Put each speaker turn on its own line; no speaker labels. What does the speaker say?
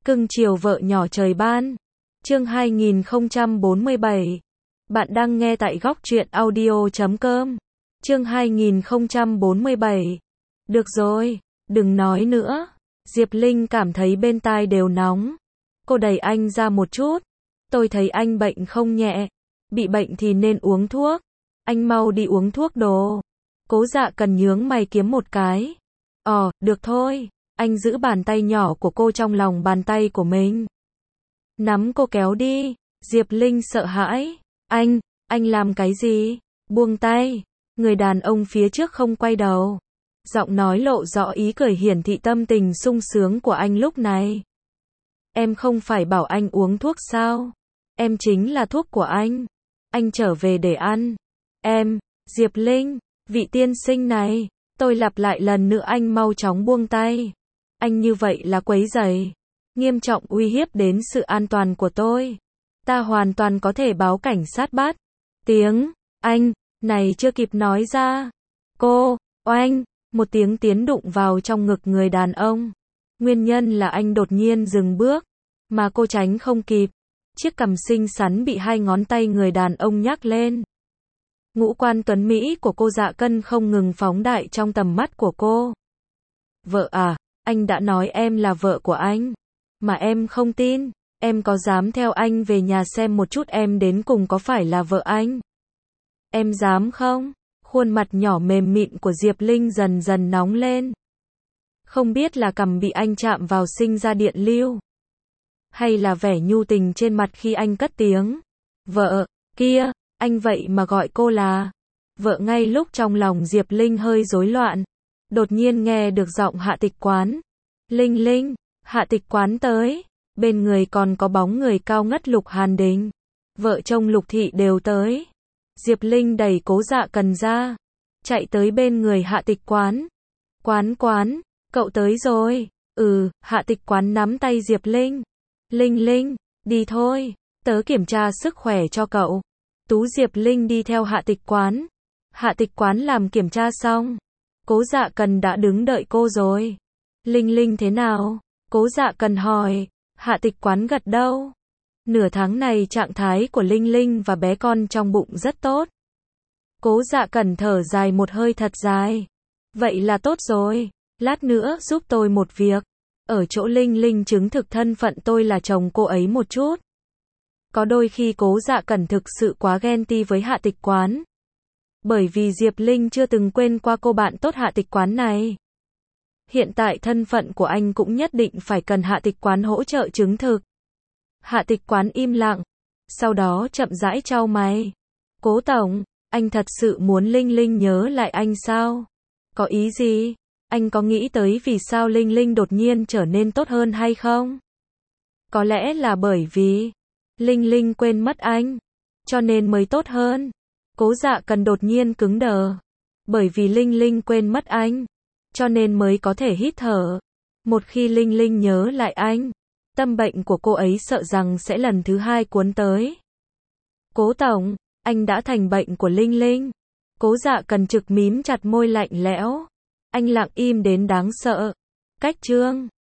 Cưng chiều vợ nhỏ trời ban. Chương 2047. Bạn đang nghe tại góc truyện audio.com. Chương 2047. Được rồi, đừng nói nữa. Diệp Linh cảm thấy bên tai đều nóng. Cô đẩy anh ra một chút. Tôi thấy anh bệnh không nhẹ. Bị bệnh thì nên uống thuốc. Anh mau đi uống thuốc đồ. Cố Dạ Cần nhướng mày kiếm một cái. Được thôi. Anh giữ bàn tay nhỏ của cô trong lòng bàn tay của mình. Nắm cô kéo đi. Diệp Linh sợ hãi. Anh làm cái gì? Buông tay. Người đàn ông phía trước không quay đầu. Giọng nói lộ rõ ý cười hiển thị tâm tình sung sướng của anh lúc này. Em không phải bảo anh uống thuốc sao? Em chính là thuốc của anh. Anh trở về để ăn. Diệp Linh, vị tiên sinh này, tôi lặp lại lần nữa anh mau chóng buông tay. Anh như vậy là quấy rầy, nghiêm trọng uy hiếp đến sự an toàn của tôi. Ta hoàn toàn có thể báo cảnh sát bắt. Tiếng anh này chưa kịp nói ra. Oanh, một tiếng tiến đụng vào trong ngực người đàn ông. Nguyên nhân là anh đột nhiên dừng bước, mà cô tránh không kịp. Chiếc cằm xinh xắn bị hai ngón tay người đàn ông nhắc lên. Ngũ quan tuấn Mỹ của cô Dạ Cân không ngừng phóng đại trong tầm mắt của cô. Vợ à, anh đã nói em là vợ của anh. Mà em không tin, em có dám theo anh về nhà xem một chút em đến cùng có phải là vợ anh? Em dám không? Khuôn mặt nhỏ mềm mịn của Diệp Linh dần dần nóng lên. Không biết là cằm bị anh chạm vào sinh ra điện lưu, hay là vẻ nhu tình trên mặt khi anh cất tiếng. Vợ, kia, anh vậy mà gọi cô là vợ. Ngay lúc trong lòng Diệp Linh hơi rối loạn, đột nhiên nghe được giọng Hạ Tịch Quán. Linh, Hạ Tịch Quán tới. Bên người còn có bóng người cao ngất Lục Hàn Đình. Vợ chồng Lục Thị đều tới. Diệp Linh đẩy Cố Dạ Cần ra, chạy tới bên người Hạ Tịch Quán. Quán, cậu tới rồi. Hạ Tịch Quán nắm tay Diệp Linh. Linh, đi thôi, tớ kiểm tra sức khỏe cho cậu. Tú Diệp Linh đi theo Hạ Tịch Quán. Hạ Tịch Quán làm kiểm tra xong, Cố Dạ Cần đã đứng đợi cô rồi. Linh thế nào? Cố Dạ Cần hỏi. Hạ Tịch Quán gật đầu. Nửa tháng này trạng thái của Linh và bé con trong bụng rất tốt. Cố Dạ Cần thở dài một hơi thật dài. Vậy là tốt rồi. Lát nữa giúp tôi một việc. Ở chỗ Linh chứng thực thân phận tôi là chồng cô ấy một chút. Có đôi khi Cố Dạ Cần thực sự quá ghen tị với Hạ Tịch Quán. Bởi vì Diệp Linh chưa từng quên qua cô bạn tốt Hạ Tịch Quán này. Hiện tại thân phận của anh cũng nhất định phải cần Hạ Tịch Quán hỗ trợ chứng thực. Hạ Tịch Quán im lặng, sau đó chậm rãi chau mày. Cố tổng, anh thật sự muốn Linh nhớ lại anh sao? Có ý gì? Anh có nghĩ tới vì sao Linh đột nhiên trở nên tốt hơn hay không? Có lẽ là bởi vì Linh quên mất anh, cho nên mới tốt hơn. Cố Dạ Cần đột nhiên cứng đờ. Bởi vì Linh quên mất anh, cho nên mới có thể hít thở. Một khi Linh nhớ lại anh, tâm bệnh của cô ấy sợ rằng sẽ lần thứ hai cuốn tới. Cố tổng, anh đã thành bệnh của Linh. Cố Dạ Cần trực mím chặt môi lạnh lẽo. Anh lặng im đến đáng sợ. Cách chương